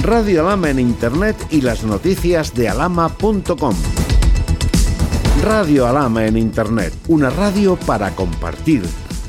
Radio Alhama en Internet y las noticias de alhama.com. Radio Alhama en Internet, una radio para compartir.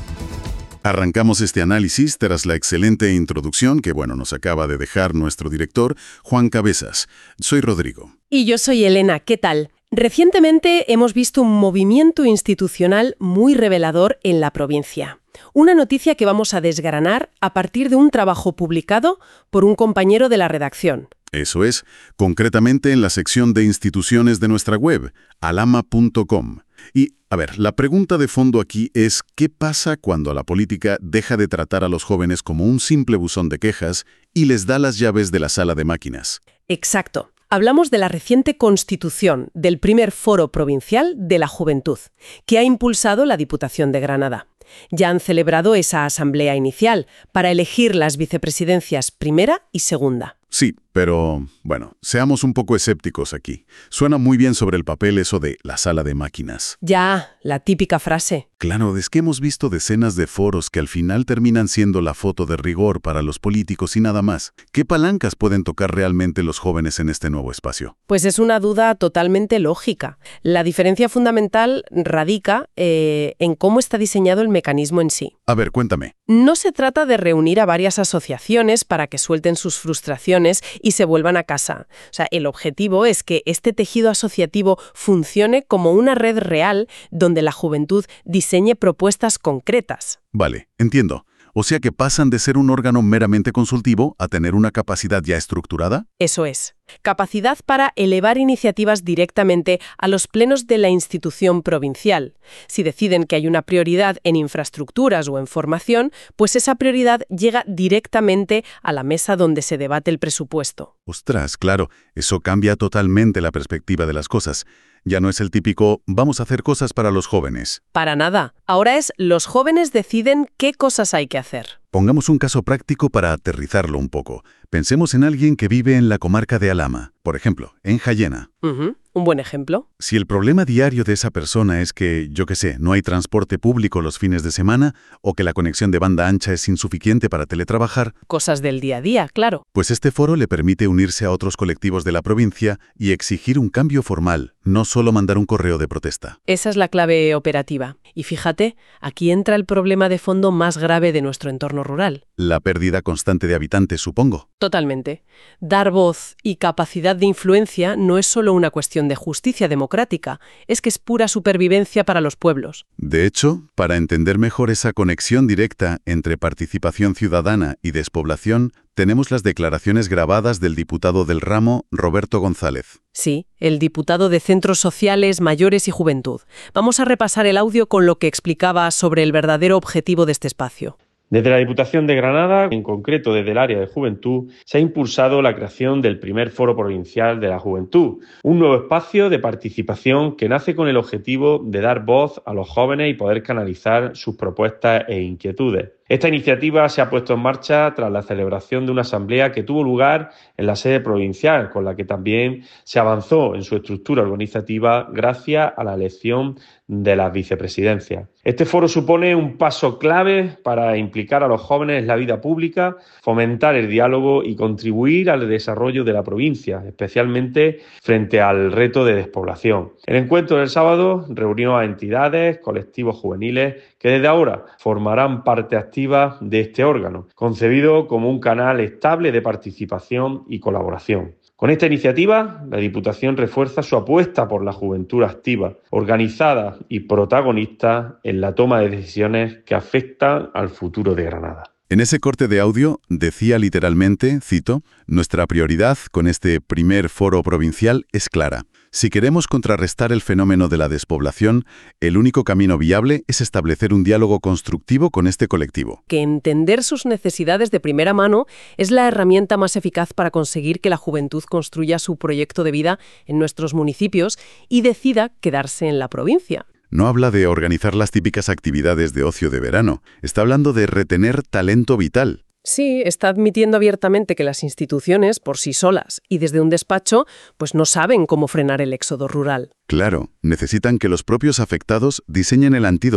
Arrancamos este análisis tras la excelente introducción que, nos acaba de dejar nuestro director, Juan Cabezas. Soy Rodrigo. Y yo soy Elena. ¿Qué tal? Recientemente hemos visto un movimiento institucional muy revelador en la provincia. Una noticia que vamos a desgranar a partir de un trabajo publicado por un compañero de la redacción. Eso es, concretamente en la sección de instituciones de nuestra web, alhama.com. Y, la pregunta de fondo aquí es, ¿qué pasa cuando la política deja de tratar a los jóvenes como un simple buzón de quejas y les da las llaves de la sala de máquinas? Exacto. Hablamos de la reciente constitución del primer Foro Provincial de la Juventud, que ha impulsado la Diputación de Granada. Ya han celebrado esa asamblea inicial para elegir las vicepresidencias primera y segunda. Sí, pero, seamos un poco escépticos aquí. Suena muy bien sobre el papel eso de la sala de máquinas. Ya, la típica frase. Claro, es que hemos visto decenas de foros que al final terminan siendo la foto de rigor para los políticos y nada más. ¿Qué palancas pueden tocar realmente los jóvenes en este nuevo espacio? Pues es una duda totalmente lógica. La diferencia fundamental radica en cómo está diseñado el mecanismo en sí. A ver, cuéntame. No se trata de reunir a varias asociaciones para que suelten sus frustraciones y se vuelvan a casa. El objetivo es que este tejido asociativo funcione como una red real donde la juventud diseñe propuestas concretas. Vale, entiendo. O sea que pasan de ser un órgano meramente consultivo a tener una capacidad ya estructurada. Eso es. Capacidad para elevar iniciativas directamente a los plenos de la institución provincial. Si deciden que hay una prioridad en infraestructuras o en formación, pues esa prioridad llega directamente a la mesa donde se debate el presupuesto. Ostras, claro, eso cambia totalmente la perspectiva de las cosas. Ya no es el típico, vamos a hacer cosas para los jóvenes. Para nada. Ahora es, los jóvenes deciden qué cosas hay que hacer. Pongamos un caso práctico para aterrizarlo un poco. Pensemos en alguien que vive en la comarca de Alhama, por ejemplo, en Jayena. Un buen ejemplo. Si el problema diario de esa persona es que, no hay transporte público los fines de semana o que la conexión de banda ancha es insuficiente para teletrabajar. Cosas del día a día, claro. Pues este foro le permite unirse a otros colectivos de la provincia y exigir un cambio formal, no solo mandar un correo de protesta. Esa es la clave operativa. Y fíjate, aquí entra el problema de fondo más grave de nuestro entorno rural. La pérdida constante de habitantes, supongo. Totalmente. Dar voz y capacidad de influencia no es solo una cuestión de justicia democrática, es que es pura supervivencia para los pueblos. De hecho, para entender mejor esa conexión directa entre participación ciudadana y despoblación, tenemos las declaraciones grabadas del diputado del ramo, Roberto González. Sí, el diputado de Centros Sociales, Mayores y Juventud. Vamos a repasar el audio con lo que explicaba sobre el verdadero objetivo de este espacio. Desde la Diputación de Granada, en concreto desde el área de Juventud, se ha impulsado la creación del primer Foro Provincial de la Juventud, un nuevo espacio de participación que nace con el objetivo de dar voz a los jóvenes y poder canalizar sus propuestas e inquietudes. Esta iniciativa se ha puesto en marcha tras la celebración de una asamblea que tuvo lugar en la sede provincial, con la que también se avanzó en su estructura organizativa gracias a la elección de las vicepresidencias. Este foro supone un paso clave para implicar a los jóvenes en la vida pública, fomentar el diálogo y contribuir al desarrollo de la provincia, especialmente frente al reto de despoblación. El encuentro del sábado reunió a entidades, colectivos juveniles que desde ahora formarán parte activa de este órgano, concebido como un canal estable de participación y colaboración. Con esta iniciativa, la Diputación refuerza su apuesta por la juventud activa, organizada y protagonista en la toma de decisiones que afectan al futuro de Granada. En ese corte de audio decía literalmente, cito, «Nuestra prioridad con este primer foro provincial es clara. Si queremos contrarrestar el fenómeno de la despoblación, el único camino viable es establecer un diálogo constructivo con este colectivo». Que entender sus necesidades de primera mano es la herramienta más eficaz para conseguir que la juventud construya su proyecto de vida en nuestros municipios y decida quedarse en la provincia. No habla de organizar las típicas actividades de ocio de verano. Está hablando de retener talento vital. Sí, está admitiendo abiertamente que las instituciones, por sí solas y desde un despacho, pues no saben cómo frenar el éxodo rural. Claro, necesitan que los propios afectados diseñen el antídoto,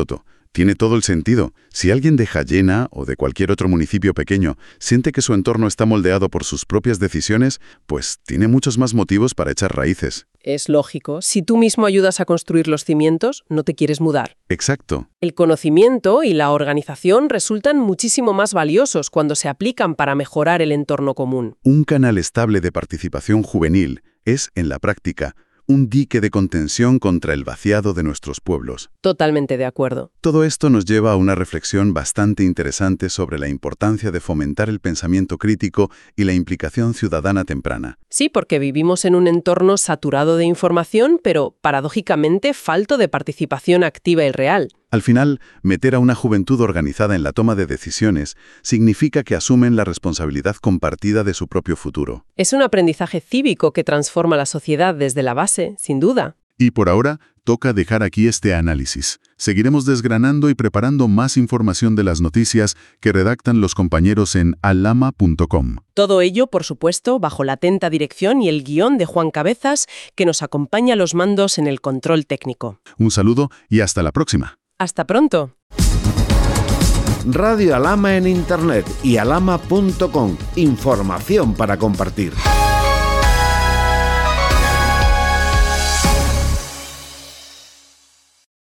tiene todo el sentido. Si alguien de Jayena o de cualquier otro municipio pequeño siente que su entorno está moldeado por sus propias decisiones, pues tiene muchos más motivos para echar raíces. Es lógico. Si tú mismo ayudas a construir los cimientos, no te quieres mudar. Exacto. El conocimiento y la organización resultan muchísimo más valiosos cuando se aplican para mejorar el entorno común. Un canal estable de participación juvenil es, en la práctica, un dique de contención contra el vaciado de nuestros pueblos. Totalmente de acuerdo. Todo esto nos lleva a una reflexión bastante interesante sobre la importancia de fomentar el pensamiento crítico y la implicación ciudadana temprana. Sí, porque vivimos en un entorno saturado de información, pero paradójicamente falto de participación activa y real. Al final, meter a una juventud organizada en la toma de decisiones significa que asumen la responsabilidad compartida de su propio futuro. Es un aprendizaje cívico que transforma la sociedad desde la base, sin duda. Y por ahora, toca dejar aquí este análisis. Seguiremos desgranando y preparando más información de las noticias que redactan los compañeros en alama.com. Todo ello, por supuesto, bajo la atenta dirección y el guión de Juan Cabezas, que nos acompaña a los mandos en el control técnico. Un saludo y hasta la próxima. ¡Hasta pronto! Radio Alama en Internet y alama.com. Información para compartir.